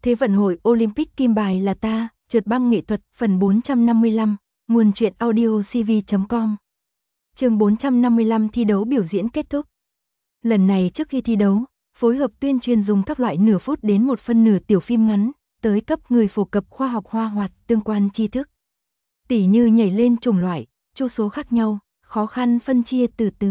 Thế vận hội Olympic kim bài là ta, trượt băng nghệ thuật phần 455, nguồn truyện audio cv.com. Chương 455 thi đấu biểu diễn kết thúc. Lần này trước khi thi đấu, phối hợp tuyên truyền dùng các loại nửa phút đến 1 phân nửa tiểu phim ngắn, tới cấp người phổ cập khoa học hoa hoạt tương quan tri thức. Tỉ như nhảy lên chủng loại, chu số khác nhau, khó khăn phân chia từ từ.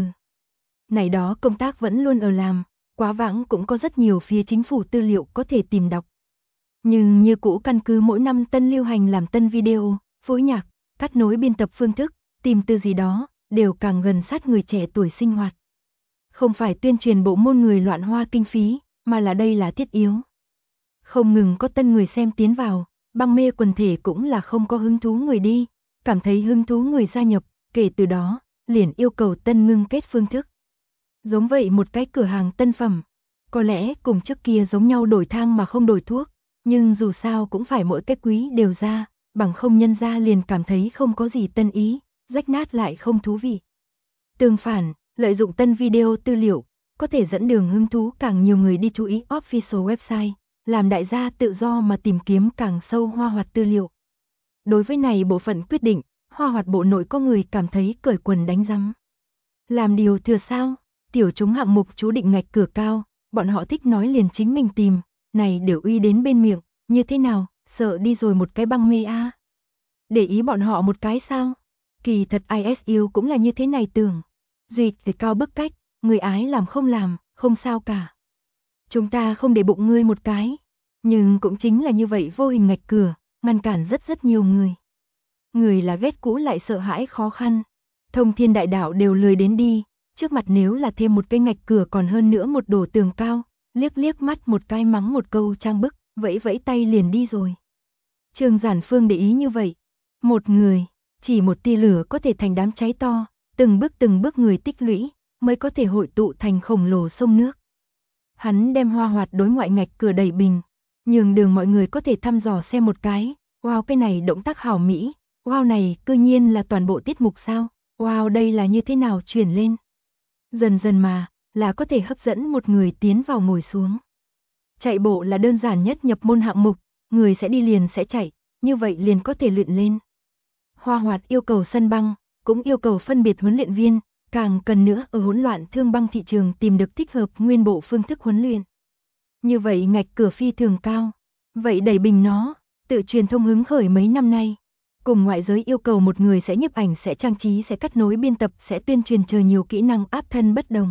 Này đó công tác vẫn luôn ở làm, quá vãng cũng có rất nhiều phía chính phủ tư liệu có thể tìm đọc. Nhưng như cũ căn cứ mỗi năm tân lưu hành làm tân video, phối nhạc, cắt nối biên tập phương thức, tìm từ gì đó, đều càng gần sát người trẻ tuổi sinh hoạt. Không phải tuyên truyền bộ môn người loạn hoa kinh phí, mà là đây là thiết yếu. Không ngừng có tân người xem tiến vào, băng mê quần thể cũng là không có hứng thú người đi, cảm thấy hứng thú người gia nhập, kể từ đó, liền yêu cầu tân ngưng kết phương thức. Giống vậy một cái cửa hàng tân phẩm, có lẽ cùng trước kia giống nhau đổi thang mà không đổi thuốc, nhưng dù sao cũng phải mỗi cái quý đều ra, bằng không nhân ra liền cảm thấy không có gì tân ý, rách nát lại không thú vị. Tương phản, lợi dụng tân video tư liệu, có thể dẫn đường hứng thú càng nhiều người đi chú ý official website, làm đại gia tự do mà tìm kiếm càng sâu hoa hoạt tư liệu. Đối với này bộ phận quyết định, hoa hoạt bộ nội có người cảm thấy cởi quần đánh rắm. Làm điều thừa sao, tiểu chúng hạng mục chú định ngạch cửa cao, bọn họ thích nói liền chính mình tìm, này đều uy đến bên miệng, như thế nào, sợ đi rồi một cái băng mê a. Để ý bọn họ một cái sao? Kỳ thật ISU cũng là như thế này tưởng. Duyệt thì cao bức cách, người ái làm không sao cả. Chúng ta không để bụng ngươi một cái, nhưng cũng chính là như vậy vô hình ngạch cửa, ngăn cản rất nhiều người. Người là ghét cũ lại sợ hãi khó khăn, thông thiên đại đạo đều lười đến đi, trước mặt nếu là thêm một cái ngạch cửa còn hơn nữa một đổ tường cao, liếc mắt một cái mắng một câu trang bức, vẫy tay liền đi rồi. Trương Giản Phương để ý như vậy, một người, chỉ một tia lửa có thể thành đám cháy to, từng bước người tích lũy, mới có thể hội tụ thành khổng lồ sông nước. Hắn đem hoa hoạt đối ngoại ngạch cửa đẩy bình, nhường đường mọi người có thể thăm dò xem một cái, wow cái này động tác hảo mỹ, wow này cư nhiên là toàn bộ tiết mục sao, wow đây là như thế nào truyền lên. Dần dần mà, là có thể hấp dẫn một người tiến vào ngồi xuống. Chạy bộ là đơn giản nhất nhập môn hạng mục, người sẽ đi liền sẽ chạy, như vậy liền có thể luyện lên. Hoa hoạt yêu cầu sân băng, cũng yêu cầu phân biệt huấn luyện viên, càng cần nữa ở hỗn loạn thương băng thị trường tìm được thích hợp nguyên bộ phương thức huấn luyện. Như vậy ngạch cửa phi thường cao, vậy đẩy bình nó, tự truyền thông hứng khởi mấy năm nay. Cùng ngoại giới yêu cầu một người sẽ nhiếp ảnh, sẽ trang trí, sẽ cắt nối biên tập, sẽ tuyên truyền chờ nhiều kỹ năng áp thân bất đồng.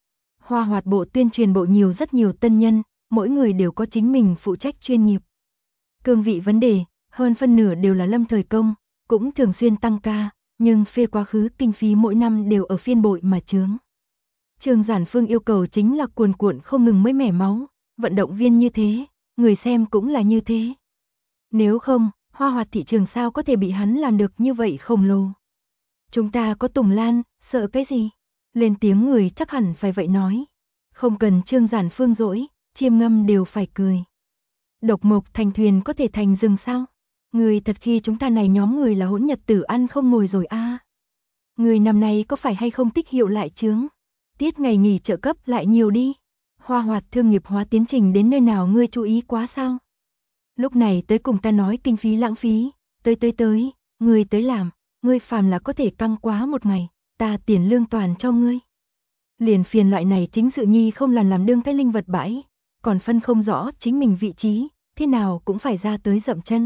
Hoa hoạt bộ tuyên truyền bộ rất nhiều tân nhân, mỗi người đều có chính mình phụ trách chuyên nghiệp. Cương vị vấn đề, hơn phân nửa đều là lâm thời công, cũng thường xuyên tăng ca, nhưng phê quá khứ kinh phí mỗi năm đều ở phiên bội mà chướng. Trương Giản Phương yêu cầu chính là cuồn cuộn không ngừng mới mẻ máu, vận động viên như thế, người xem cũng là như thế. Nếu không, hoa hoạt thị trường sao có thể bị hắn làm được như vậy khổng lồ. Chúng ta có Tùng Lan, sợ cái gì? Lên tiếng người chắc hẳn phải vậy nói. Không cần Trương Giản Phương dỗi, Chiêm Ngâm đều phải cười. Độc mộc thành thuyền có thể thành rừng sao? Người thật khi chúng ta này nhóm người là hỗn nhật tử ăn không ngồi rồi a. Người năm nay có phải hay không tích hiệu lại chướng? Tiết ngày nghỉ trợ cấp lại nhiều đi. Hoa hoạt thương nghiệp hóa tiến trình đến nơi nào ngươi chú ý quá sao? Lúc này tới cùng ta nói kinh phí lãng phí, tới, ngươi tới làm, ngươi phàm là có thể căng quá một ngày, ta tiền lương toàn cho ngươi. Liền phiền loại này chính sự nhi không làm đương cái linh vật bãi, còn phân không rõ chính mình vị trí, thế nào cũng phải ra tới dậm chân.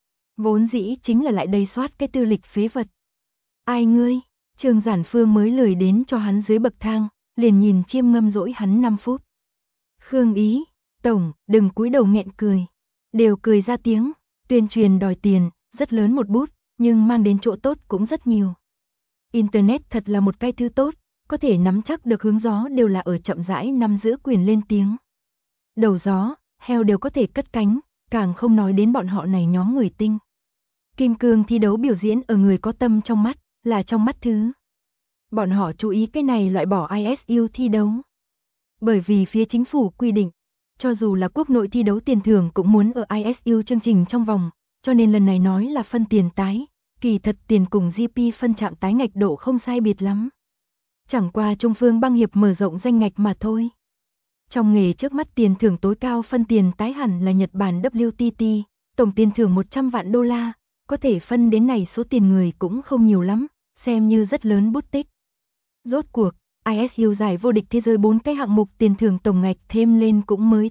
Vốn dĩ chính là lại đầy soát cái tư lịch phế vật. Ai ngươi? Trương Giản Phương mới lười đến cho hắn dưới bậc thang, liền nhìn Chiêm Ngâm dỗi hắn 5 phút. Khương Ý, tổng, đừng cúi đầu nghẹn cười. Đều cười ra tiếng, tuyên truyền đòi tiền, rất lớn một bút, nhưng mang đến chỗ tốt cũng rất nhiều. Internet thật là một cái thứ tốt, có thể nắm chắc được hướng gió đều là ở chậm rãi nắm giữ quyền lên tiếng. Đầu gió, heo đều có thể cất cánh, càng không nói đến bọn họ này nhóm người tinh. Kim cương thi đấu biểu diễn ở người có tâm trong mắt, là trong mắt thứ. Bọn họ chú ý cái này loại bỏ ISU thi đấu. Bởi vì phía chính phủ quy định, cho dù là quốc nội thi đấu tiền thưởng cũng muốn ở ISU chương trình trong vòng, cho nên lần này nói là phân tiền tái, kỳ thật tiền cùng GP phân chạm tái ngạch độ không sai biệt lắm. Chẳng qua Trung Phương băng hiệp mở rộng danh ngạch mà thôi. Trong nghề trước mắt tiền thưởng tối cao phân tiền tái hẳn là Nhật Bản WTT, tổng tiền thưởng 100 vạn đô la, có thể phân đến này số tiền người cũng không nhiều lắm, xem như rất lớn bút tích. Rốt cuộc, ISU giải vô địch thế giới 4 cái hạng mục tiền thưởng tổng ngạch thêm lên cũng mới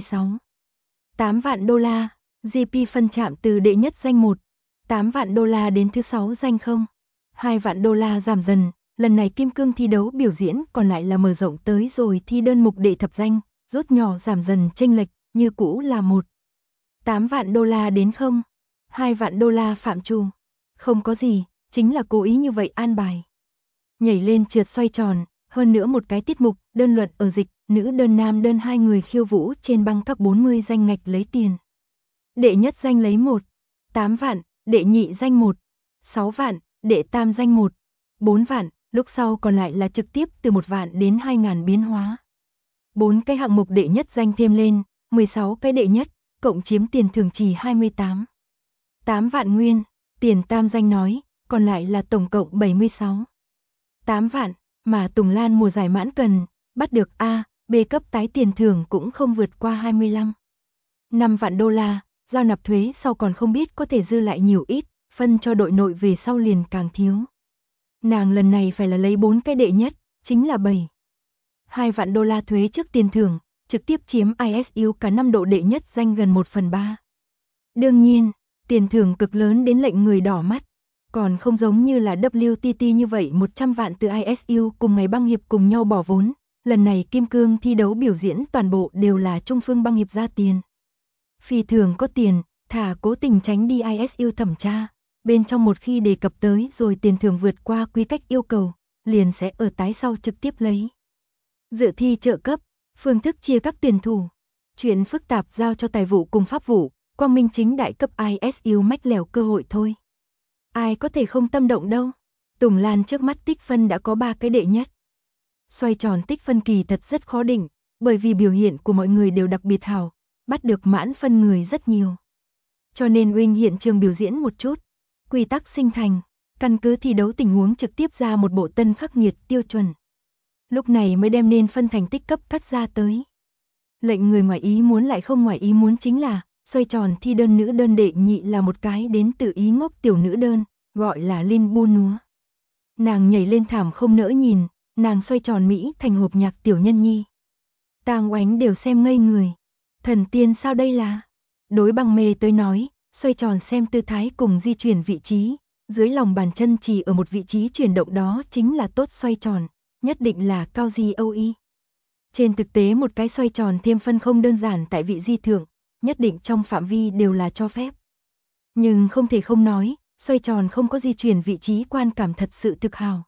8 vạn đô la, GP phân chạm từ đệ nhất danh 1, 8 vạn đô la đến thứ 6 danh 0, 2 vạn đô la giảm dần, lần này kim cương thi đấu biểu diễn còn lại là mở rộng tới rồi thi đơn mục đệ thập danh, rút nhỏ giảm dần chênh lệch, như cũ là 8 vạn đô la đến 0, 2 vạn đô la phạm trù. Không có gì, chính là cố ý như vậy an bài. Nhảy lên trượt xoay tròn, hơn nữa một cái tiết mục, đơn luận ở dịch, nữ đơn nam đơn hai người khiêu vũ trên băng các 40 danh ngạch lấy tiền. Đệ nhất danh lấy 8 vạn, đệ nhị danh 6 vạn, đệ tam danh 4 vạn, lúc sau còn lại là trực tiếp từ 1 vạn đến 2.000 biến hóa. 4 cái hạng mục đệ nhất danh thêm lên, 16 cái đệ nhất, cộng chiếm tiền thưởng chỉ 8 vạn nguyên, tiền tam danh nói, còn lại là tổng cộng 8 vạn, mà Tùng Lan mùa giải mãn cần, bắt được A, B cấp tái tiền thưởng cũng không vượt qua 5 vạn đô la, giao nạp thuế sau còn không biết có thể dư lại nhiều ít, phân cho đội nội về sau liền càng thiếu. Nàng lần này phải là lấy 4 cái đệ nhất, chính là 2 vạn đô la thuế trước tiền thưởng, trực tiếp chiếm ISU cả năm độ đệ nhất danh gần 1/3. Đương nhiên, tiền thưởng cực lớn đến lệnh người đỏ mắt, còn không giống như là WTT như vậy 100 vạn từ ISU cùng ngày băng hiệp cùng nhau bỏ vốn, lần này kim cương thi đấu biểu diễn toàn bộ đều là Trung Phương băng hiệp ra tiền. Phi thường có tiền, thả cố tình tránh đi ISU thẩm tra, bên trong một khi đề cập tới rồi tiền thưởng vượt qua quy cách yêu cầu, liền sẽ ở tái sau trực tiếp lấy. Dự thi trợ cấp, phương thức chia các tuyển thủ, chuyện phức tạp giao cho tài vụ cùng pháp vụ, quang minh chính đại cấp ISU mách lẻo cơ hội thôi. Ai có thể không tâm động đâu. Tùng Lan trước mắt tích phân đã có 3 cái đệ nhất. Xoay tròn tích phân kỳ thật rất khó định, bởi vì biểu hiện của mọi người đều đặc biệt hảo, bắt được mãn phân người rất nhiều. Cho nên Wing hiện trường biểu diễn một chút. Quy tắc sinh thành, căn cứ thi đấu tình huống trực tiếp ra một bộ tân khắc nghiệt tiêu chuẩn. Lúc này mới đem nên phân thành tích cấp cắt ra tới. Lệnh người ngoài ý muốn lại không ngoài ý muốn chính là, xoay tròn thi đơn nữ đơn đệ nhị là một cái đến từ Ý ngốc tiểu nữ đơn, gọi là Linh Bu Núa. Nàng nhảy lên thảm không nỡ nhìn, nàng xoay tròn Mỹ thành hộp nhạc tiểu nhân nhi. Tang Oánh đều xem ngây người. Thần tiên sao đây là? Đối Băng Mê tới nói, xoay tròn xem tư thái cùng di chuyển vị trí, dưới lòng bàn chân chỉ ở một vị trí chuyển động đó chính là tốt xoay tròn, nhất định là cao di OI. Trên thực tế một cái xoay tròn thêm phân không đơn giản tại vị di thượng, nhất định trong phạm vi đều là cho phép. Nhưng không thể không nói, xoay tròn không có di chuyển vị trí quan cảm thật sự thực hào.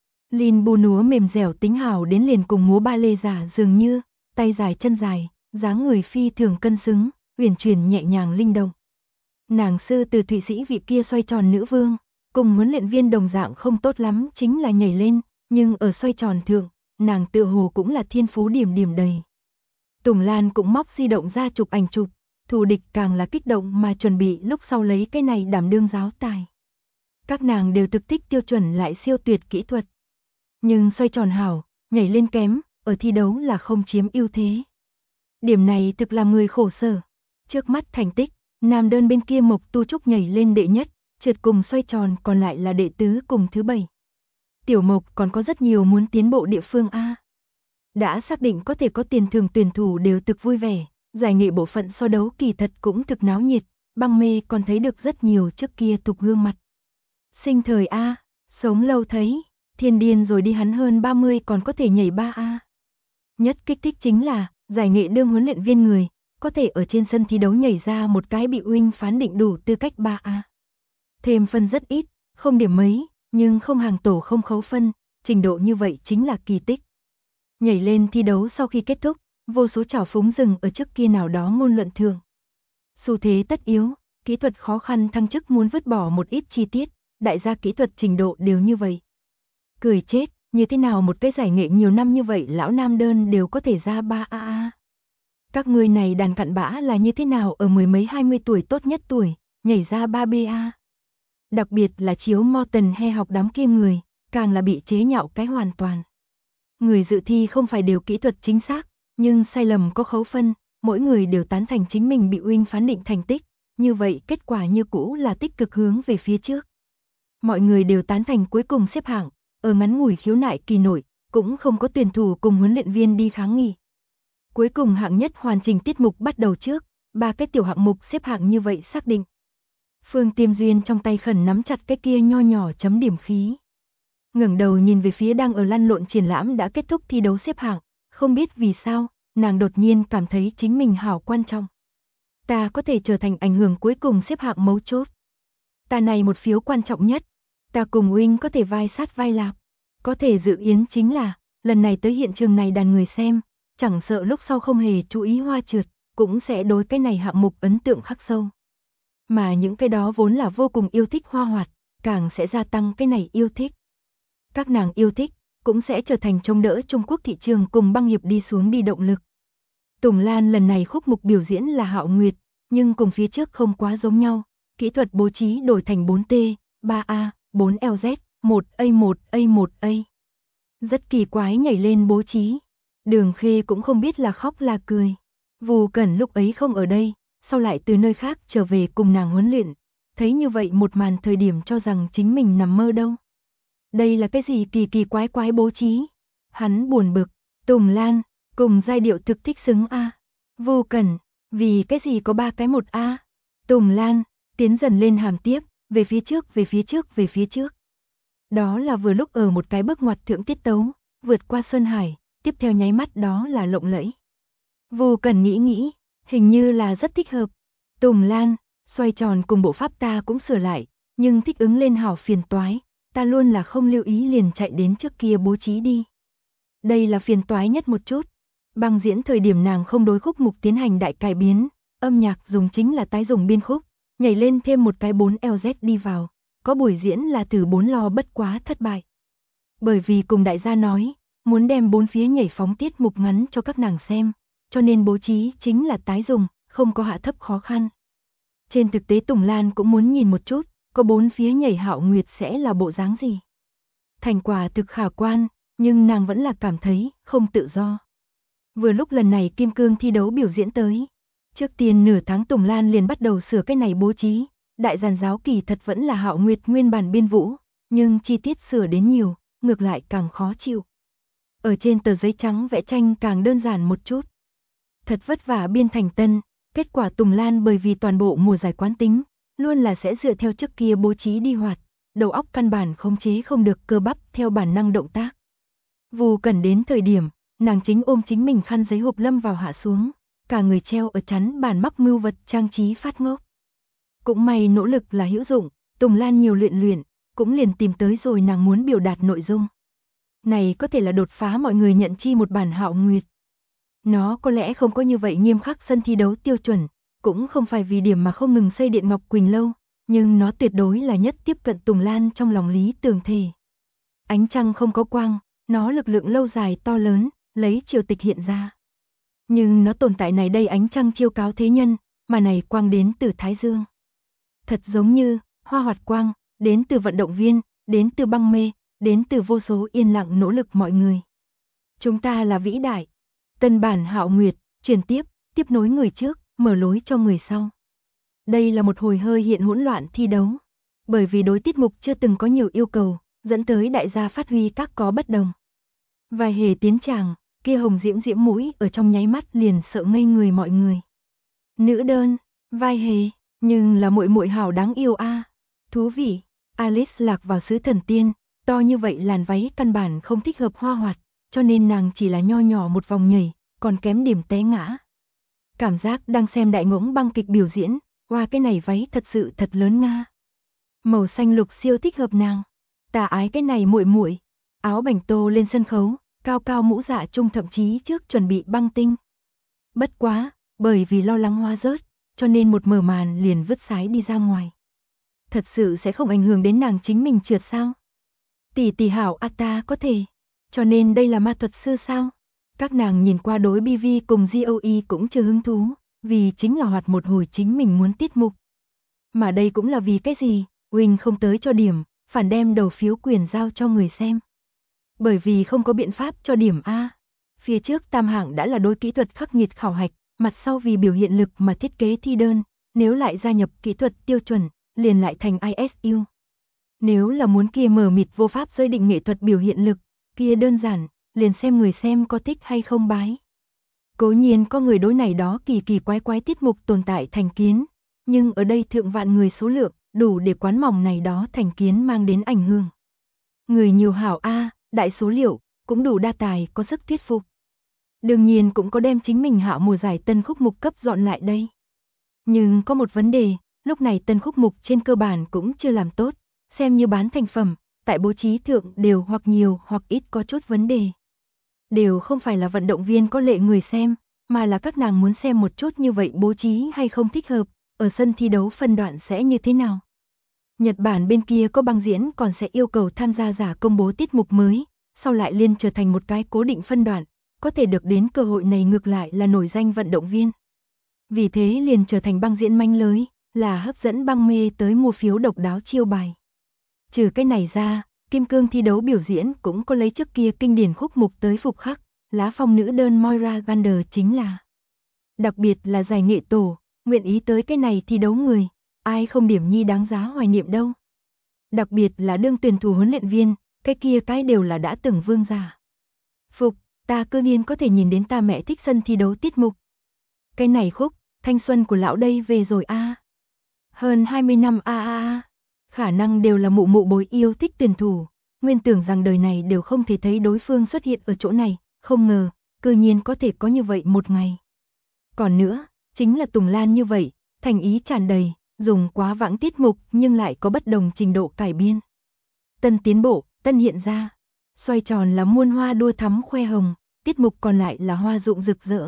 Lin Bu Núa mềm dẻo tính hào đến liền cùng múa ba lê giả dường như, tay dài chân dài, dáng người phi thường cân xứng, uyển chuyển nhẹ nhàng linh động. Nàng sư từ Thụy Sĩ vị kia xoay tròn nữ vương, cùng huấn luyện viên đồng dạng không tốt lắm chính là nhảy lên, nhưng ở xoay tròn thượng, nàng tựa hồ cũng là thiên phú điểm điểm đầy. Tùng Lan cũng móc di động ra chụp ảnh chụp, thù địch càng là kích động mà chuẩn bị lúc sau lấy cái này đảm đương giáo tài. Các nàng đều thực tích tiêu chuẩn lại siêu tuyệt kỹ thuật. Nhưng xoay tròn hảo, nhảy lên kém, ở thi đấu là không chiếm ưu thế. Điểm này thực làm người khổ sở. Trước mắt thành tích, nam đơn bên kia Mộc Tu Trúc nhảy lên đệ nhất, trượt cùng xoay tròn còn lại là đệ tứ cùng thứ 7. Tiểu Mộc còn có rất nhiều muốn tiến bộ địa phương A. Đã xác định có thể có tiền thưởng tuyển thủ đều thực vui vẻ, giải nghệ bộ phận so đấu kỳ thật cũng thực náo nhiệt, Băng Mê còn thấy được rất nhiều trước kia tục gương mặt. Sinh thời A, sống lâu thấy, thiên điên rồi đi hắn hơn 30 còn có thể nhảy 3A. Nhất kích thích chính là, giải nghệ đương huấn luyện viên người, có thể ở trên sân thi đấu nhảy ra một cái bị Wing phán định đủ tư cách 3A. Thêm phân rất ít, không điểm mấy, nhưng không hàng tổ không khấu phân, trình độ như vậy chính là kỳ tích. Nhảy lên thi đấu sau khi kết thúc, vô số trào phúng dừng ở trước kia nào đó ngôn luận thường. Xu thế tất yếu, kỹ thuật khó khăn thăng chức muốn vứt bỏ một ít chi tiết, đại gia kỹ thuật trình độ đều như vậy. Cười chết, như thế nào một cái giải nghệ nhiều năm như vậy lão nam đơn đều có thể ra 3A. Các người này đàn cặn bã là như thế nào ở mười mấy 20 tuổi tốt nhất tuổi, nhảy ra 3BA. Đặc biệt là chiếu Morton hay học đám kia người, càng là bị chế nhạo cái hoàn toàn. Người dự thi không phải đều kỹ thuật chính xác, nhưng sai lầm có khấu phân, mỗi người đều tán thành chính mình bị Wing phán định thành tích, như vậy kết quả như cũ là tích cực hướng về phía trước. Mọi người đều tán thành cuối cùng xếp hạng, ở ngắn ngủi khiếu nại kỳ nội, cũng không có tuyển thủ cùng huấn luyện viên đi kháng nghị. Cuối cùng hạng nhất hoàn chỉnh tiết mục bắt đầu trước, 3 cái tiểu hạng mục xếp hạng như vậy xác định. Phương Tiêm Duyên trong tay khẩn nắm chặt cái kia nho nhỏ chấm điểm khí. Ngẩng đầu nhìn về phía đang ở lăn lộn triển lãm đã kết thúc thi đấu xếp hạng, không biết vì sao, nàng đột nhiên cảm thấy chính mình hảo quan trọng. Ta có thể trở thành ảnh hưởng cuối cùng xếp hạng mấu chốt. Ta này một phiếu quan trọng nhất, ta cùng Wing có thể vai sát vai lạp. Có thể dự yến chính là, lần này tới hiện trường này đàn người xem, chẳng sợ lúc sau không hề chú ý hoa trượt, cũng sẽ đối cái này hạng mục ấn tượng khắc sâu. Mà những cái đó vốn là vô cùng yêu thích hoa hoạt, càng sẽ gia tăng cái này yêu thích. Các nàng yêu thích, cũng sẽ trở thành chống đỡ Trung Quốc thị trường cùng băng hiệp đi xuống đi động lực. Tùng Lan lần này khúc mục biểu diễn là Hạo Nguyệt, nhưng cùng phía trước không quá giống nhau, kỹ thuật bố trí đổi thành 4T, 3A, 4LZ, 1A1, A1A. Rất kỳ quái nhảy lên bố trí. Đường Khê cũng không biết là khóc là cười. Vù Cẩn lúc ấy không ở đây, sau lại từ nơi khác trở về cùng nàng huấn luyện, thấy như vậy một màn thời điểm cho rằng chính mình nằm mơ đâu. Đây là cái gì kỳ kỳ quái quái bố trí? Hắn buồn bực, Tùng Lan, cùng giai điệu thực thích xứng A. Vô Cẩn, vì cái gì có 3 cái 1A? Tùng Lan, tiến dần lên hàm tiếp, về phía trước, về phía trước, về phía trước. Đó là vừa lúc ở một cái bước ngoặt thượng tiết tấu, vượt qua Sơn Hải, tiếp theo nháy mắt đó là lộng lẫy. Vô Cẩn nghĩ, hình như là rất thích hợp. Tùng Lan, xoay tròn cùng bộ pháp ta cũng sửa lại, nhưng thích ứng lên hảo phiền toái, ta luôn là không lưu ý liền chạy đến trước kia bố trí đi. Đây là phiền toái nhất một chút. Băng diễn thời điểm nàng không đối khúc mục tiến hành đại cải biến, âm nhạc dùng chính là tái dùng biên khúc, nhảy lên thêm một cái 4LZ đi vào, có buổi diễn là từ 4 lo bất quá thất bại. Bởi vì cùng đại gia nói, muốn đem 4 phía nhảy phóng tiết mục ngắn cho các nàng xem, cho nên bố trí chính là tái dùng, không có hạ thấp khó khăn. Trên thực tế Tùng Lan cũng muốn nhìn một chút, có 4 phía nhảy Hạo Nguyệt sẽ là bộ dáng gì. Thành quả thực khả quan, nhưng nàng vẫn là cảm thấy không tự do. Vừa lúc lần này Kim Cương thi đấu biểu diễn tới, trước tiên nửa tháng Tùng Lan liền bắt đầu sửa cái này bố trí, đại giàn giáo kỳ thật vẫn là Hạo Nguyệt nguyên bản biên vũ, nhưng chi tiết sửa đến nhiều, ngược lại càng khó chịu. Ở trên tờ giấy trắng vẽ tranh càng đơn giản một chút. Thật vất vả biên thành tân, kết quả Tùng Lan bởi vì toàn bộ mùa giải quán tính, luôn là sẽ dựa theo trước kia bố trí đi hoạt, đầu óc căn bản khống chế không được cơ bắp theo bản năng động tác. Vù Cẩn đến thời điểm, nàng chính ôm chính mình khăn giấy hộp lâm vào hạ xuống, cả người treo ở chắn bàn mắc mưu vật trang trí phát ngốc. Cũng may nỗ lực là hữu dụng, Tùng Lan nhiều luyện, cũng liền tìm tới rồi nàng muốn biểu đạt nội dung. Này có thể là đột phá mọi người nhận chi một bản Hạo Nguyệt. Nó có lẽ không có như vậy nghiêm khắc sân thi đấu tiêu chuẩn, cũng không phải vì điểm mà không ngừng xây Điện Ngọc Quỳnh lâu, nhưng nó tuyệt đối là nhất tiếp cận Tùng Lan trong lòng lý tưởng thể. Ánh trăng không có quang, nó lực lượng lâu dài to lớn, lấy triều tịch hiện ra. Nhưng nó tồn tại này đây ánh trăng chiêu cáo thế nhân, mà này quang đến từ Thái Dương. Thật giống như hoa hoạt quang, đến từ vận động viên, đến từ băng mê, đến từ vô số yên lặng nỗ lực mọi người. Chúng ta là vĩ đại. Tân bản Hạo Nguyệt, truyền tiếp nối người trước, mở lối cho người sau. Đây là một hồi hơi hiện hỗn loạn thi đấu. Bởi vì đối tiết mục chưa từng có nhiều yêu cầu, dẫn tới đại gia phát huy các có bất đồng. Vài hề tiến tràng, kia hồng diễm mũi ở trong nháy mắt liền sợ ngây người mọi người. Nữ đơn, vai hề, nhưng là muội muội hảo đáng yêu a. Thú vị, Alice lạc vào xứ thần tiên, to như vậy làn váy căn bản không thích hợp hoa hoạt, cho nên nàng chỉ là nho nhỏ một vòng nhảy, còn kém điểm té ngã. Cảm giác đang xem đại ngỗng băng kịch biểu diễn, wow cái này váy thật sự thật lớn nga. Màu xanh lục siêu thích hợp nàng. Ta ái cái này muội muội. Áo bảnh tô lên sân khấu, cao cao mũ dạ trung thậm chí trước chuẩn bị băng tinh. Bất quá, bởi vì lo lắng hoa rớt, cho nên một mở màn liền vứt sái đi ra ngoài. Thật sự sẽ không ảnh hưởng đến nàng chính mình trượt sao? Tỷ hảo ta có thể. Cho nên đây là ma thuật sư sao? Các nàng nhìn qua đối BV cùng GOE cũng chưa hứng thú, vì chính là hoạt một hồi chính mình muốn tiết mục. Mà đây cũng là vì cái gì? Wing không tới cho điểm, phản đem đầu phiếu quyền giao cho người xem. Bởi vì không có biện pháp cho điểm A. Phía trước tam hạng đã là đối kỹ thuật khắc nghiệt khảo hạch, mặt sau vì biểu hiện lực mà thiết kế thi đơn, nếu lại gia nhập kỹ thuật tiêu chuẩn, liền lại thành ISU. Nếu là muốn kia mờ mịt vô pháp giới định nghệ thuật biểu hiện lực, kia đơn giản, liền xem người xem có thích hay không bái. Cố nhiên có người đối này đó kỳ kỳ quái quái tiết mục tồn tại thành kiến, nhưng ở đây thượng vạn người số lượng, đủ để quán mỏng này đó thành kiến mang đến ảnh hưởng. Người nhiều hảo đại số liệu, cũng đủ đa tài có sức thuyết phục. Đương nhiên cũng có đem chính mình hạ mùa giải tân khúc mục cấp dọn lại đây. Nhưng có một vấn đề, lúc này tân khúc mục trên cơ bản cũng chưa làm tốt, xem như bán thành phẩm, tại bố trí thượng đều hoặc nhiều hoặc ít có chút vấn đề. Đều không phải là vận động viên có lệ người xem, mà là các nàng muốn xem một chút như vậy bố trí hay không thích hợp, ở sân thi đấu phân đoạn sẽ như thế nào. Nhật Bản bên kia có băng diễn còn sẽ yêu cầu tham gia giả công bố tiết mục mới, sau lại liên trở thành một cái cố định phân đoạn, có thể được đến cơ hội này ngược lại là nổi danh vận động viên. Vì thế liền trở thành băng diễn manh lưới, là hấp dẫn băng mê tới mua phiếu độc đáo chiêu bài. Trừ cái này ra, Kim Cương thi đấu biểu diễn cũng có lấy trước kia kinh điển khúc mục tới phục khắc, lá phong nữ đơn Moira Gander chính là. Đặc biệt là giải nghệ tổ, nguyện ý tới cái này thi đấu người, ai không điểm nhi đáng giá hoài niệm đâu. Đặc biệt là đương tuyển thủ huấn luyện viên, cái đều là đã từng vương giả. Phục, ta cơ nhiên có thể nhìn đến ta mẹ thích sân thi đấu tiết mục. Cái này khúc, thanh xuân của lão đây về rồi Hơn 20 năm khả năng đều là mụ mụ bối yêu thích tuyển thủ, nguyên tưởng rằng đời này đều không thể thấy đối phương xuất hiện ở chỗ này, không ngờ, cơ nhiên có thể có như vậy một ngày. Còn nữa, chính là Tùng Lan như vậy, thành ý tràn đầy, dùng quá vãng tiết mục nhưng lại có bất đồng trình độ cải biên. Tân tiến bộ, tân hiện ra, xoay tròn là muôn hoa đua thắm khoe hồng, tiết mục còn lại là hoa rụng rực rỡ.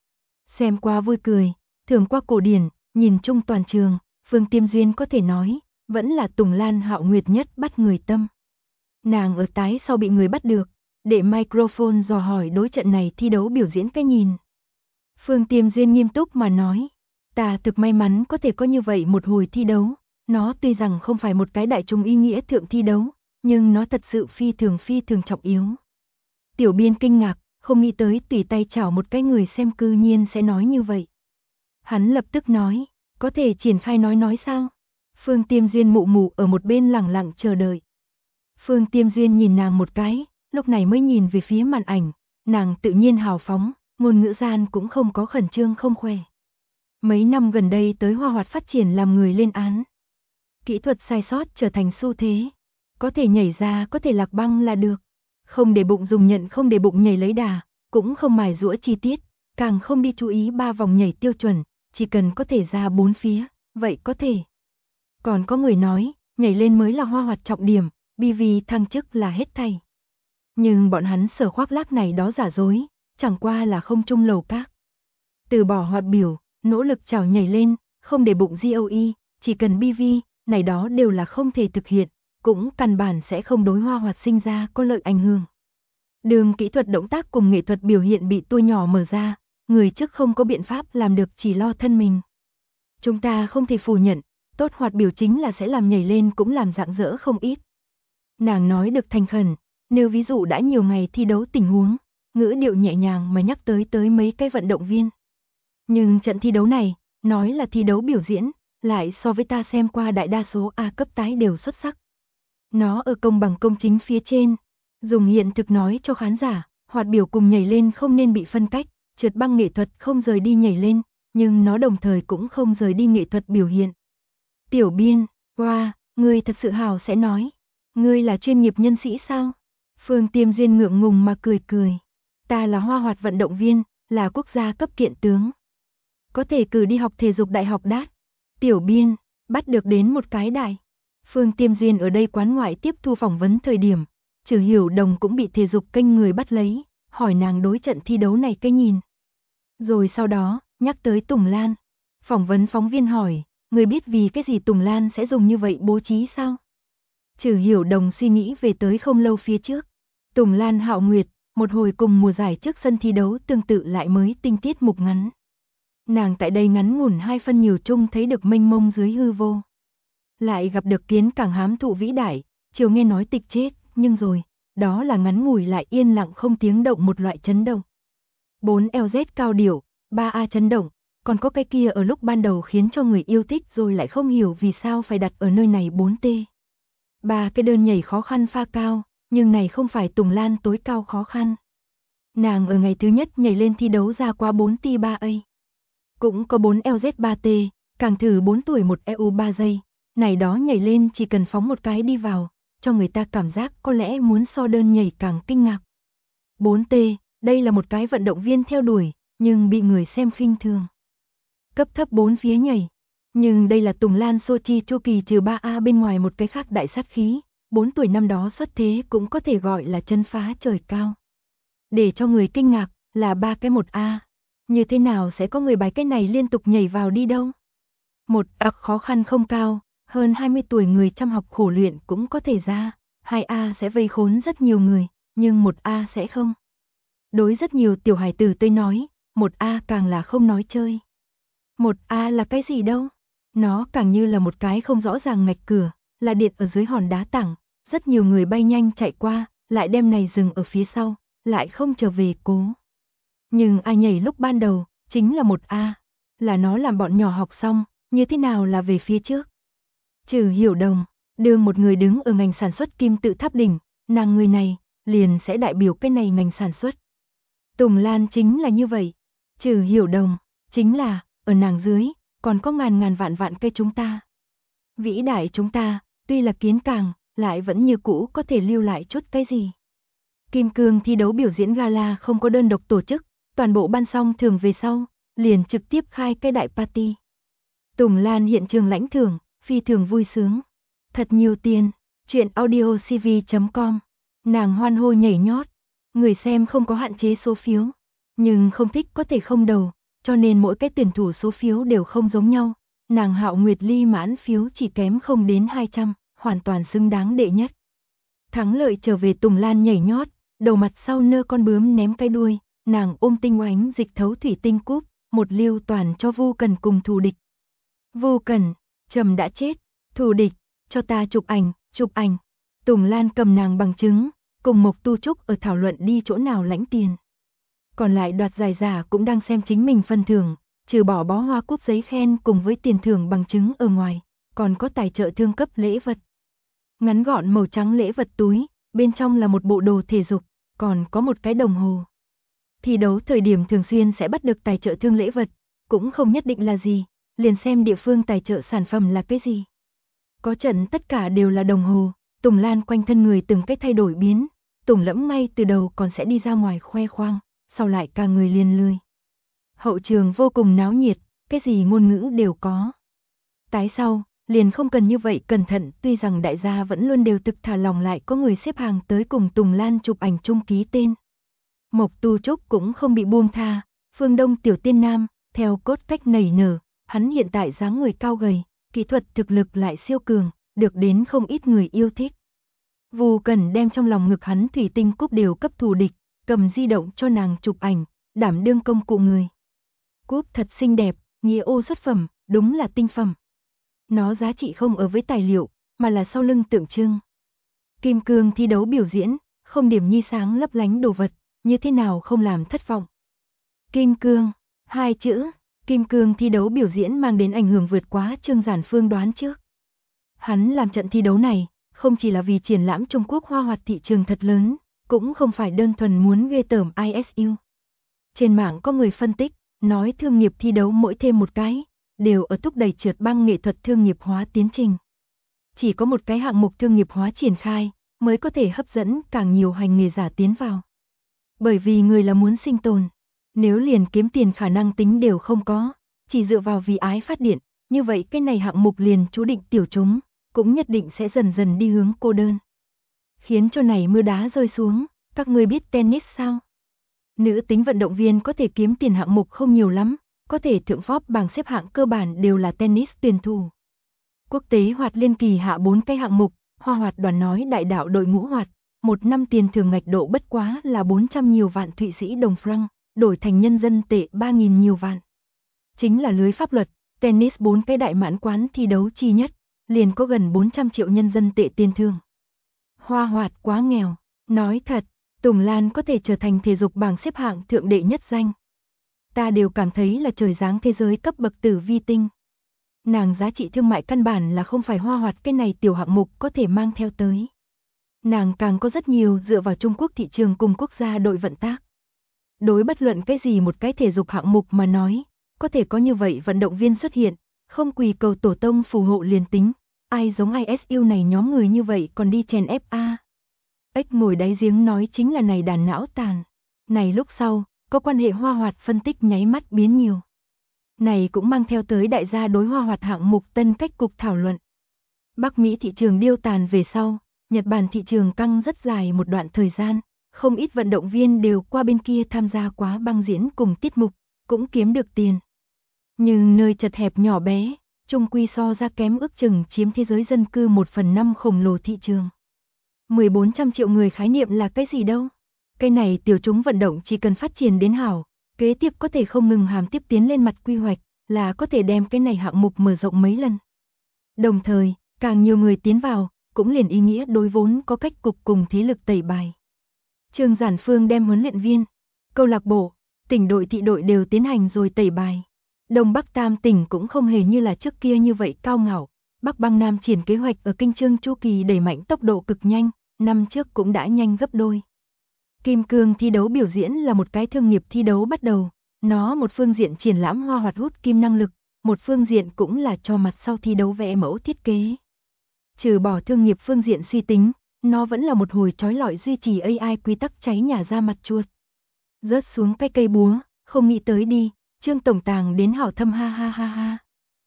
Xem qua vui cười, thường qua cổ điển, nhìn chung toàn trường, Phương Tiêm Duyên có thể nói, vẫn là Tùng Lan Hạo Nguyệt nhất bắt người tâm. Nàng ở tái sau bị người bắt được, để microphone dò hỏi đối trận này thi đấu biểu diễn cái nhìn. Phương Tiêm Duyên nghiêm túc mà nói, ta thực may mắn có thể có như vậy một hồi thi đấu, nó tuy rằng không phải một cái đại chúng ý nghĩa thượng thi đấu, nhưng nó thật sự phi thường trọng yếu. Tiểu biên kinh ngạc, không nghĩ tới tùy tay chảo một cái người xem cư nhiên sẽ nói như vậy. Hắn lập tức nói, có thể triển khai nói sao? Phương Tiêm Duyên mụ mụ ở một bên lẳng lặng chờ đợi. Phương Tiêm Duyên nhìn nàng một cái, lúc này mới nhìn về phía màn ảnh, nàng tự nhiên hào phóng, ngôn ngữ gian cũng không có khẩn trương không khoe. Mấy năm gần đây tới Hoa Hoạt phát triển làm người lên án. Kỹ thuật sai sót trở thành xu thế. Có thể nhảy ra, có thể lạc băng là được. Không để bụng dùng nhận, không để bụng nhảy lấy đà, cũng không mài giũa chi tiết, càng không đi chú ý 3 vòng nhảy tiêu chuẩn, chỉ cần có thể ra 4 phía, vậy có thể. Còn có người nói, nhảy lên mới là Hoa Hoạt trọng điểm, BV thăng chức là hết thảy. Nhưng bọn hắn sở khoác lác này đó giả dối, chẳng qua là không trung lầu các. Từ bỏ hoạt biểu, nỗ lực chảo nhảy lên, không để bụng GOE, chỉ cần BV, này đó đều là không thể thực hiện, cũng căn bản sẽ không đối Hoa Hoạt sinh ra có lợi ảnh hưởng. Đường kỹ thuật động tác cùng nghệ thuật biểu hiện bị tua nhỏ mở ra, người trước không có biện pháp làm được chỉ lo thân mình. Chúng ta không thể phủ nhận, tốt hoạt biểu chính là sẽ làm nhảy lên cũng làm rạng rỡ không ít. Nàng nói được thành khẩn, nếu ví dụ đã nhiều ngày thi đấu tình huống, ngữ điệu nhẹ nhàng mà nhắc tới mấy cái vận động viên. Nhưng trận thi đấu này, nói là thi đấu biểu diễn, lại so với ta xem qua đại đa số A cấp tái đều xuất sắc. Nó ở công bằng công chính phía trên, dùng hiện thực nói cho khán giả, hoạt biểu cùng nhảy lên không nên bị phân cách, trượt băng nghệ thuật không rời đi nhảy lên, nhưng nó đồng thời cũng không rời đi nghệ thuật biểu hiện. Tiểu biên, wow, ngươi thật sự hào sẽ nói, ngươi là chuyên nghiệp nhân sĩ sao? Phương Tiêm Duyên ngượng ngùng mà cười. Ta là Hoa Hoạt vận động viên, là quốc gia cấp kiện tướng. Có thể cử đi học thể dục đại học đát. Tiểu biên, bắt được đến một cái đại. Phương Tiêm Duyên ở đây quán ngoại tiếp thu phỏng vấn thời điểm, Trừ Hiểu Đồng cũng bị thể dục kênh người bắt lấy, hỏi nàng đối trận thi đấu này cái nhìn. Rồi sau đó, nhắc tới Tùng Lan. Phỏng vấn phóng viên hỏi, người biết vì cái gì Tùng Lan sẽ dùng như vậy bố trí sao? Trừ Hiểu Đồng suy nghĩ về tới không lâu phía trước. Tùng Lan Hạo Nguyệt, một hồi cùng mùa giải trước sân thi đấu tương tự lại mới tinh tiết mục ngắn. Nàng tại đây ngắn ngủn 2 phân nhiều chung thấy được mênh mông dưới hư vô. Lại gặp được Kiến Cảng hám thụ vĩ đại, chiều nghe nói tịch chết, nhưng rồi, đó là ngắn ngủi lại yên lặng không tiếng động một loại chấn động. 4 LZ cao điệu, 3A chấn động, còn có cái kia ở lúc ban đầu khiến cho người yêu thích rồi lại không hiểu vì sao phải đặt ở nơi này 4T. 3 cái đơn nhảy khó khăn pha cao, nhưng này không phải Tùng Lan tối cao khó khăn. Nàng ở ngày thứ nhất nhảy lên thi đấu ra qua 4T3A. Cũng có 4 LZ3T, càng thử 4 tuổi 1 EU 3 giây, này đó nhảy lên chỉ cần phóng một cái đi vào, cho người ta cảm giác có lẽ muốn so đơn nhảy càng kinh ngạc. 4T, đây là một cái vận động viên theo đuổi, nhưng bị người xem khinh thường. Cấp thấp 4 phía nhảy, nhưng đây là Tùng Lan Sochi chu kỳ trừ 3A bên ngoài một cái khác đại sát khí, 4 tuổi năm đó xuất thế cũng có thể gọi là chân phá trời cao. Để cho người kinh ngạc là 3 cái 1A, như thế nào sẽ có người bài cái này liên tục nhảy vào đi đâu? 1A khó khăn không cao, hơn 20 tuổi người chăm học khổ luyện cũng có thể ra, 2A sẽ vây khốn rất nhiều người, nhưng 1A sẽ không. Đối rất nhiều tiểu hài tử tôi nói, 1A càng là không nói chơi. 1A là cái gì đâu? Nó càng như là một cái không rõ ràng ngạch cửa, là điện ở dưới hòn đá tảng, rất nhiều người bay nhanh chạy qua, lại đem này dừng ở phía sau, lại không trở về cố. Nhưng ai nhảy lúc ban đầu, chính là 1A, là nó làm bọn nhỏ học xong, như thế nào là về phía trước. Trừ Hiểu Đồng, đương một người đứng ở ngành sản xuất kim tự tháp đỉnh, nàng người này, liền sẽ đại biểu cái này ngành sản xuất. Tùng Lan chính là như vậy, Trừ Hiểu Đồng, chính là, ở nàng dưới, còn có ngàn vạn cây chúng ta. Vĩ đại chúng ta, tuy là kiến càng, lại vẫn như cũ có thể lưu lại chút cái gì. Kim cương thi đấu biểu diễn gala không có đơn độc tổ chức, toàn bộ ban xong thường về sau, liền trực tiếp khai cái đại party. Tùng Lan hiện trường lãnh thưởng, phi thường vui sướng. Thật nhiều tiền, chuyện audiocv.com, nàng hoan hô nhảy nhót, người xem không có hạn chế số phiếu, nhưng không thích có thể không đầu, cho nên mỗi cái tuyển thủ số phiếu đều không giống nhau. Nàng Hạo Nguyệt Ly mãn phiếu chỉ kém không đến 200, hoàn toàn xứng đáng đệ nhất. Thắng lợi trở về Tùng Lan nhảy nhót, đầu mặt sau nơ con bướm ném cái đuôi, nàng ôm tinh oánh dịch thấu thủy tinh cúp, một lưu toàn cho Vu Cần cùng thù địch. Vu Cần, Trầm đã chết, thù địch, cho ta chụp ảnh. Tùng Lan cầm nàng bằng chứng, cùng Mộc Tu Trúc ở thảo luận đi chỗ nào lãnh tiền. Còn lại đoạt giải giả cũng đang xem chính mình phần thưởng, trừ bỏ bó hoa cúp giấy khen cùng với tiền thưởng bằng chứng ở ngoài, còn có tài trợ thương cấp lễ vật. Ngắn gọn màu trắng lễ vật túi, bên trong là một bộ đồ thể dục, còn có một cái đồng hồ. Thi đấu thời điểm thường xuyên sẽ bắt được tài trợ thương lễ vật, cũng không nhất định là gì, liền xem địa phương tài trợ sản phẩm là cái gì. Có trận tất cả đều là đồng hồ, Tùng Lan quanh thân người từng cách thay đổi biến, Tùng Lẫm ngay từ đầu còn sẽ đi ra ngoài khoe khoang, sau lại cả người liền lười. Hậu trường vô cùng náo nhiệt, cái gì ngôn ngữ đều có. Tái sau, liền không cần như vậy cẩn thận, tuy rằng đại gia vẫn luôn đều thực thả lòng lại có người xếp hàng tới cùng Tùng Lan chụp ảnh chung ký tên. Mộc Tu Trúc cũng không bị buông tha, phương Đông tiểu tiên nam, theo cốt cách nảy nở, hắn hiện tại dáng người cao gầy, kỹ thuật thực lực lại siêu cường, được đến không ít người yêu thích. Vu Cần đem trong lòng ngực hắn thủy tinh cúp đều cấp thù địch, cầm di động cho nàng chụp ảnh, đảm đương công cụ người. Cúp thật xinh đẹp, nghĩa ô xuất phẩm, đúng là tinh phẩm. Nó giá trị không ở với tài liệu, mà là sau lưng tượng trưng. Kim cương thi đấu biểu diễn, không điểm nhi sáng lấp lánh đồ vật, như thế nào không làm thất vọng. Kim cương, hai chữ, kim cương thi đấu biểu diễn mang đến ảnh hưởng vượt quá Trương Giản Phương đoán trước. Hắn làm trận thi đấu này, không chỉ là vì triển lãm Trung Quốc hoa hoạt thị trường thật lớn, cũng không phải đơn thuần muốn ghê tởm ISU. Trên mạng có người phân tích, nói thương nghiệp thi đấu mỗi thêm một cái, đều ở thúc đẩy trượt băng nghệ thuật thương nghiệp hóa tiến trình. Chỉ có một cái hạng mục thương nghiệp hóa triển khai, mới có thể hấp dẫn càng nhiều hành nghề giả tiến vào. Bởi vì người là muốn sinh tồn, nếu liền kiếm tiền khả năng tính đều không có, chỉ dựa vào vì ái phát điện, như vậy cái này hạng mục liền chú định tiểu chúng, cũng nhất định sẽ dần dần đi hướng cô đơn. Khiến cho này mưa đá rơi xuống, các ngươi biết tennis sao? Nữ tính vận động viên có thể kiếm tiền hạng mục không nhiều lắm, có thể thượng phóp bảng xếp hạng cơ bản đều là tennis tuyển thủ. Quốc tế hoạt liên kỳ hạ 4 cái hạng mục, hoa hoạt đoàn nói đại đạo đội ngũ hoạt, một năm tiền thưởng ngạch độ bất quá là 400 nhiều vạn Thụy Sĩ đồng franc, đổi thành nhân dân tệ 3.000 nhiều vạn. Chính là lưới pháp luật, tennis 4 cái đại mãn quán thi đấu chi nhất, liền có gần 400 triệu nhân dân tệ tiền thưởng. Hoa hoạt quá nghèo, nói thật, Tùng Lan có thể trở thành thể dục bảng xếp hạng thượng đệ nhất danh. Ta đều cảm thấy là trời giáng thế giới cấp bậc tử vi tinh. Nàng giá trị thương mại căn bản là không phải Hoa Hoạt cái này tiểu hạng mục có thể mang theo tới. Nàng càng có rất nhiều dựa vào Trung Quốc thị trường cùng quốc gia đội vận tác. Đối bất luận cái gì một cái thể dục hạng mục mà nói, có thể có như vậy vận động viên xuất hiện, không quỳ cầu tổ tông phù hộ liền tính, ai giống ISU này nhóm người như vậy còn đi chèn ép a. Ếch ngồi đáy giếng nói chính là này đàn não tàn. Này lúc sau, có quan hệ Hoa Hoạt phân tích nháy mắt biến nhiều. Này cũng mang theo tới đại gia đối Hoa Hoạt hạng mục tân cách cục thảo luận. Bắc Mỹ thị trường điêu tàn về sau, Nhật Bản thị trường căng rất dài một đoạn thời gian, không ít vận động viên đều qua bên kia tham gia quá băng diễn cùng tiết mục, cũng kiếm được tiền. Nhưng nơi chật hẹp nhỏ bé, chung quy so ra kém ước chừng chiếm thế giới dân cư 1/5 khổng lồ thị trường. 1400 triệu người khái niệm là cái gì đâu? Cái này tiểu chúng vận động chỉ cần phát triển đến hảo, kế tiếp có thể không ngừng hàm tiếp tiến lên mặt quy hoạch, là có thể đem cái này hạng mục mở rộng mấy lần. Đồng thời, càng nhiều người tiến vào, cũng liền ý nghĩa đối vốn có cách cục cùng thế lực tẩy bài. Trương Giản Phương đem huấn luyện viên, câu lạc bộ, tỉnh đội thị đội đều tiến hành rồi tẩy bài. Đông Bắc Tam tỉnh cũng không hề như là trước kia như vậy cao ngạo. Bắc băng Nam triển kế hoạch ở kinh chương chu kỳ đẩy mạnh tốc độ cực nhanh, năm trước cũng đã nhanh gấp đôi. Kim cương thi đấu biểu diễn là một cái thương nghiệp thi đấu bắt đầu, nó một phương diện triển lãm Hoa Hoạt hút kim năng lực, một phương diện cũng là cho mặt sau thi đấu vẽ mẫu thiết kế. Trừ bỏ thương nghiệp phương diện suy tính, nó vẫn là một hồi trói lọi duy trì AI quy tắc cháy nhà ra mặt chuột. Rớt xuống cái cây búa, không nghĩ tới đi, Trương tổng tàng đến hảo thâm ha ha ha ha.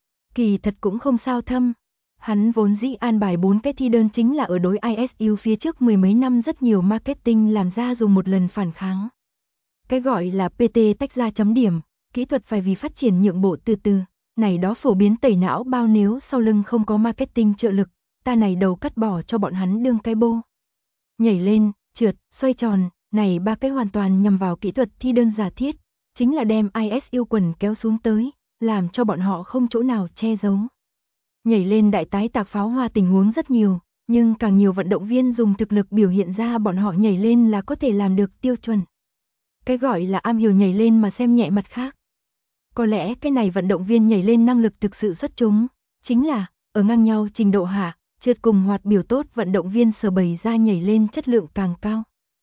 Kỳ thật cũng không sao thâm. Hắn vốn dĩ an bài 4 cái thi đơn chính là ở đối ISU phía trước mười mấy năm rất nhiều marketing làm ra dùng một lần phản kháng. Cái gọi là PT tách ra chấm điểm, kỹ thuật phải vì phát triển nhượng bộ từ từ, này đó phổ biến tẩy não bao nếu sau lưng không có marketing trợ lực, ta này đầu cắt bỏ cho bọn hắn đương cái bô. Nhảy lên, trượt, xoay tròn, này ba cái hoàn toàn nhằm vào kỹ thuật thi đơn giả thiết, chính là đem ISU quần kéo xuống tới, làm cho bọn họ không chỗ nào che giấu. Nhảy lên đại tái tạc pháo hoa tình huống rất nhiều, nhưng càng nhiều vận động viên dùng thực lực biểu hiện ra bọn họ nhảy lên là có thể làm được tiêu chuẩn. Cái gọi là am hiểu nhảy lên mà xem nhẹ mặt khác. Có lẽ cái này vận động viên nhảy lên năng lực thực sự xuất chúng, chính là ở ngang nhau trình độ hạ, trượt cùng hoạt biểu tốt vận động viên sở bày ra nhảy lên chất lượng càng cao.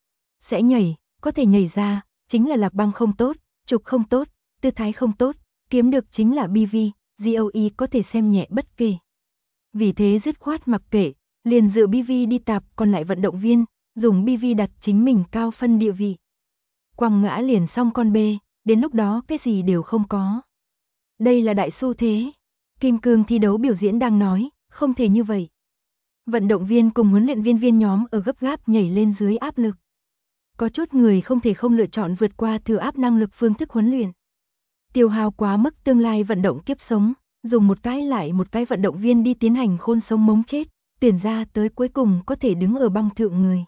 Sẽ nhảy, có thể nhảy ra, chính là lạc băng không tốt, trục không tốt, tư thái không tốt, kiếm được chính là BV, GOE có thể xem nhẹ bất kể. Vì thế dứt khoát mặc kệ, liền dựa BV đi tạp còn lại vận động viên, dùng BV đặt chính mình cao phân địa vị. Quăng ngã liền xong con bê, đến lúc đó cái gì đều không có. Đây là đại xu thế. Kim cương thi đấu biểu diễn đang nói, không thể như vậy. Vận động viên cùng huấn luyện viên nhóm ở gấp gáp nhảy lên dưới áp lực. Có chút người không thể không lựa chọn vượt qua thừa áp năng lực phương thức huấn luyện. Tiêu hao quá mức tương lai vận động kiếp sống, dùng một cái lại một cái vận động viên đi tiến hành khôn sống mống chết, tuyển ra tới cuối cùng có thể đứng ở băng thượng người.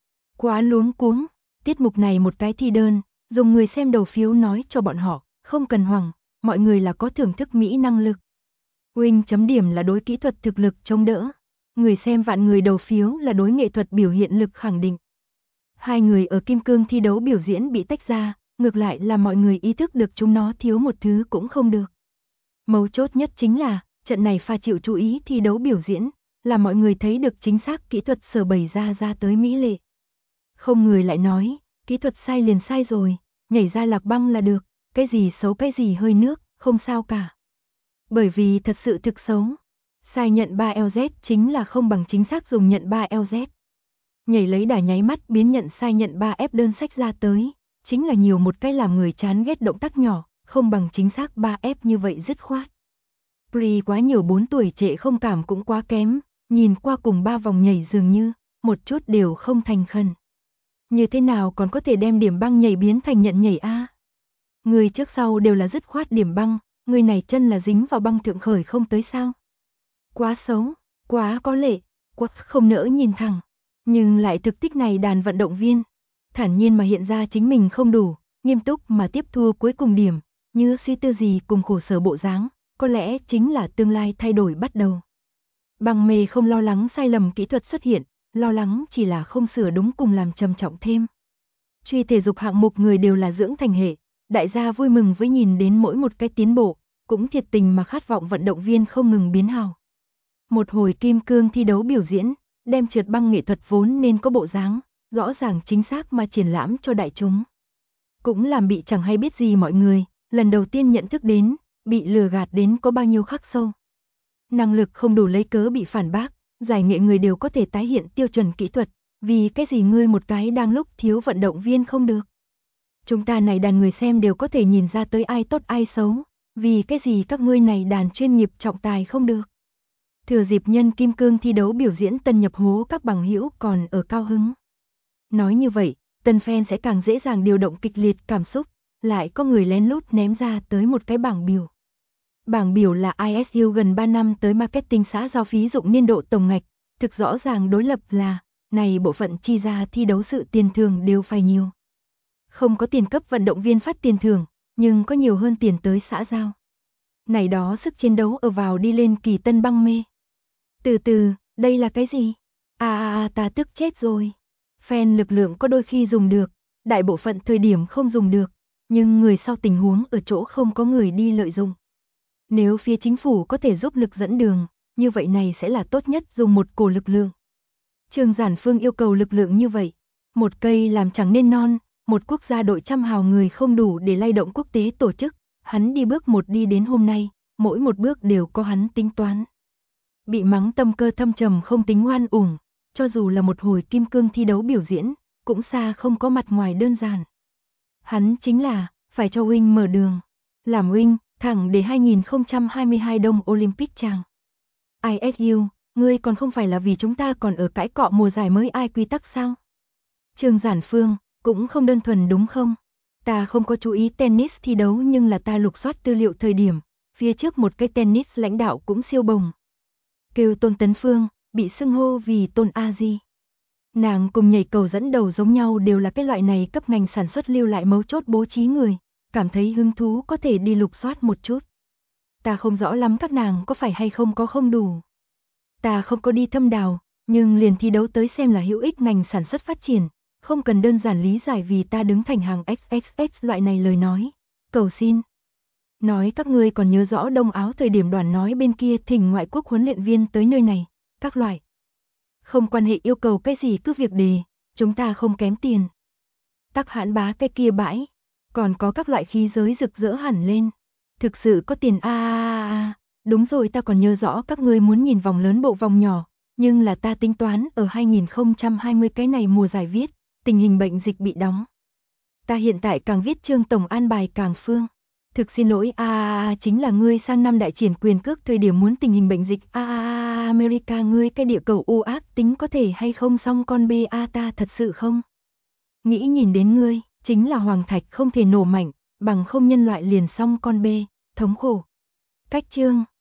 Quá luống cuống, tiết mục này một cái thi đơn, dùng người xem đầu phiếu nói cho bọn họ, không cần hoảng, mọi người là có thưởng thức mỹ năng lực. Win chấm điểm là đối kỹ thuật thực lực chống đỡ, người xem vạn người đầu phiếu là đối nghệ thuật biểu hiện lực khẳng định. Hai người ở kim cương thi đấu biểu diễn bị tách ra, ngược lại là mọi người ý thức được chúng nó thiếu một thứ cũng không được. Mấu chốt nhất chính là, trận này pha chịu chú ý thi đấu biểu diễn, là mọi người thấy được chính xác kỹ thuật sở bày ra tới mỹ lệ. Không người lại nói, kỹ thuật sai liền sai rồi, nhảy ra lạc băng là được, cái gì xấu cái gì hơi nước, không sao cả. Bởi vì thật sự thực xấu, sai nhận 3LZ chính là không bằng chính xác dùng nhận 3LZ. Nhảy lấy đà nháy mắt biến nhận sai nhận 3F đơn sách ra tới, chính là nhiều một cái làm người chán ghét động tác nhỏ, không bằng chính xác 3F như vậy dứt khoát. Pri quá nhiều 4 tuổi trệ không cảm cũng quá kém, nhìn qua cùng 3 vòng nhảy dường như, một chút đều không thành khẩn. Như thế nào còn có thể đem điểm băng nhảy biến thành nhận nhảy a? Người trước sau đều là dứt khoát điểm băng, người này chân là dính vào băng thượng khởi không tới sao? Quá xấu, quá có lệ, quá không nỡ nhìn thẳng. Nhưng lại thực tích này đàn vận động viên, thản nhiên mà hiện ra chính mình không đủ, nghiêm túc mà tiếp thu cuối cùng điểm, như suy tư gì cùng khổ sở bộ dáng, có lẽ chính là tương lai thay đổi bắt đầu. Bằng mê không lo lắng sai lầm kỹ thuật xuất hiện, lo lắng chỉ là không sửa đúng cùng làm trầm trọng thêm. Truy thể dục hạng mục người đều là dưỡng thành hệ, đại gia vui mừng với nhìn đến mỗi một cái tiến bộ, cũng thiệt tình mà khát vọng vận động viên không ngừng biến hào. Một hồi kim cương thi đấu biểu diễn, đem trượt băng nghệ thuật vốn nên có bộ dáng, rõ ràng chính xác mà triển lãm cho đại chúng. Cũng làm bị chẳng hay biết gì mọi người, lần đầu tiên nhận thức đến, bị lừa gạt đến có bao nhiêu khắc sâu. Năng lực không đủ lấy cớ bị phản bác, giải nghệ người đều có thể tái hiện tiêu chuẩn kỹ thuật, vì cái gì ngươi một cái đang lúc thiếu vận động viên không được. Chúng ta này đàn người xem đều có thể nhìn ra tới ai tốt ai xấu, vì cái gì các ngươi này đàn chuyên nghiệp trọng tài không được. Thừa dịp nhân kim cương thi đấu biểu diễn tân nhập hố các bằng hữu còn ở cao hứng. Nói như vậy, tân fan sẽ càng dễ dàng điều động kịch liệt cảm xúc, lại có người lén lút ném ra tới một cái bảng biểu. Bảng biểu là ISU gần 3 năm tới marketing xã giao phí dụng niên độ tổng ngạch, thực rõ ràng đối lập là, này bộ phận chi ra thi đấu sự tiền thưởng đều phải nhiều. Không có tiền cấp vận động viên phát tiền thưởng, nhưng có nhiều hơn tiền tới xã giao. Này đó sức chiến đấu ở vào đi lên kỳ tân băng mê. Từ từ, đây là cái gì? Ta tức chết rồi. Fan lực lượng có đôi khi dùng được, đại bộ phận thời điểm không dùng được, nhưng người sau tình huống ở chỗ không có người đi lợi dụng. Nếu phía chính phủ có thể giúp lực dẫn đường, như vậy này sẽ là tốt nhất dùng một cổ lực lượng. Trương Giản Phương yêu cầu lực lượng như vậy. Một cây làm chẳng nên non, một quốc gia đội trăm hào người không đủ để lay động quốc tế tổ chức. Hắn đi bước một đi đến hôm nay, mỗi một bước đều có hắn tính toán. Bị mắng tâm cơ thâm trầm không tính ngoan uổng, cho dù là một hồi kim cương thi đấu biểu diễn, cũng xa không có mặt ngoài đơn giản. Hắn chính là, phải cho Wing mở đường. Làm Wing, thẳng để 2022 Đông Olympic chàng. ISU, ngươi còn không phải là vì chúng ta còn ở cãi cọ mùa giải mới ai quy tắc sao? Trương Giản Phương, cũng không đơn thuần đúng không? Ta không có chú ý tennis thi đấu nhưng là ta lục soát tư liệu thời điểm, phía trước một cái tennis lãnh đạo cũng siêu bồng. Kêu Tôn Tấn Phương, bị xưng hô vì Tôn A Di. Nàng cùng nhảy cầu dẫn đầu giống nhau đều là cái loại này cấp ngành sản xuất lưu lại mấu chốt bố trí người, cảm thấy hứng thú có thể đi lục soát một chút. Ta không rõ lắm các nàng có phải hay không có không đủ. Ta không có đi thâm đào, nhưng liền thi đấu tới xem là hữu ích ngành sản xuất phát triển, không cần đơn giản lý giải vì ta đứng thành hàng XXX loại này lời nói. Cầu xin. Nói các ngươi còn nhớ rõ Đông Áo thời điểm đoàn nói bên kia thỉnh ngoại quốc huấn luyện viên tới nơi này, các loại. Không quan hệ yêu cầu cái gì cứ việc đề, chúng ta không kém tiền. Tắc Hãn Bá cái kia bãi, còn có các loại khí giới rực rỡ hẳn lên. Thực sự có tiền đúng rồi ta còn nhớ rõ các ngươi muốn nhìn vòng lớn bộ vòng nhỏ, nhưng là ta tính toán ở 2020 cái này mùa giải viết, tình hình bệnh dịch bị đóng. Ta hiện tại càng viết chương tổng an bài càng phương. Thực xin lỗi chính là ngươi sang năm đại triển quyền cước thời điểm muốn tình hình bệnh dịch America ngươi cái địa cầu u ác tính có thể hay không xong con ta thật sự không? Nghĩ nhìn đến ngươi, chính là hoàng thạch không thể nổ mạnh, bằng không nhân loại liền xong con thống khổ. Cách chương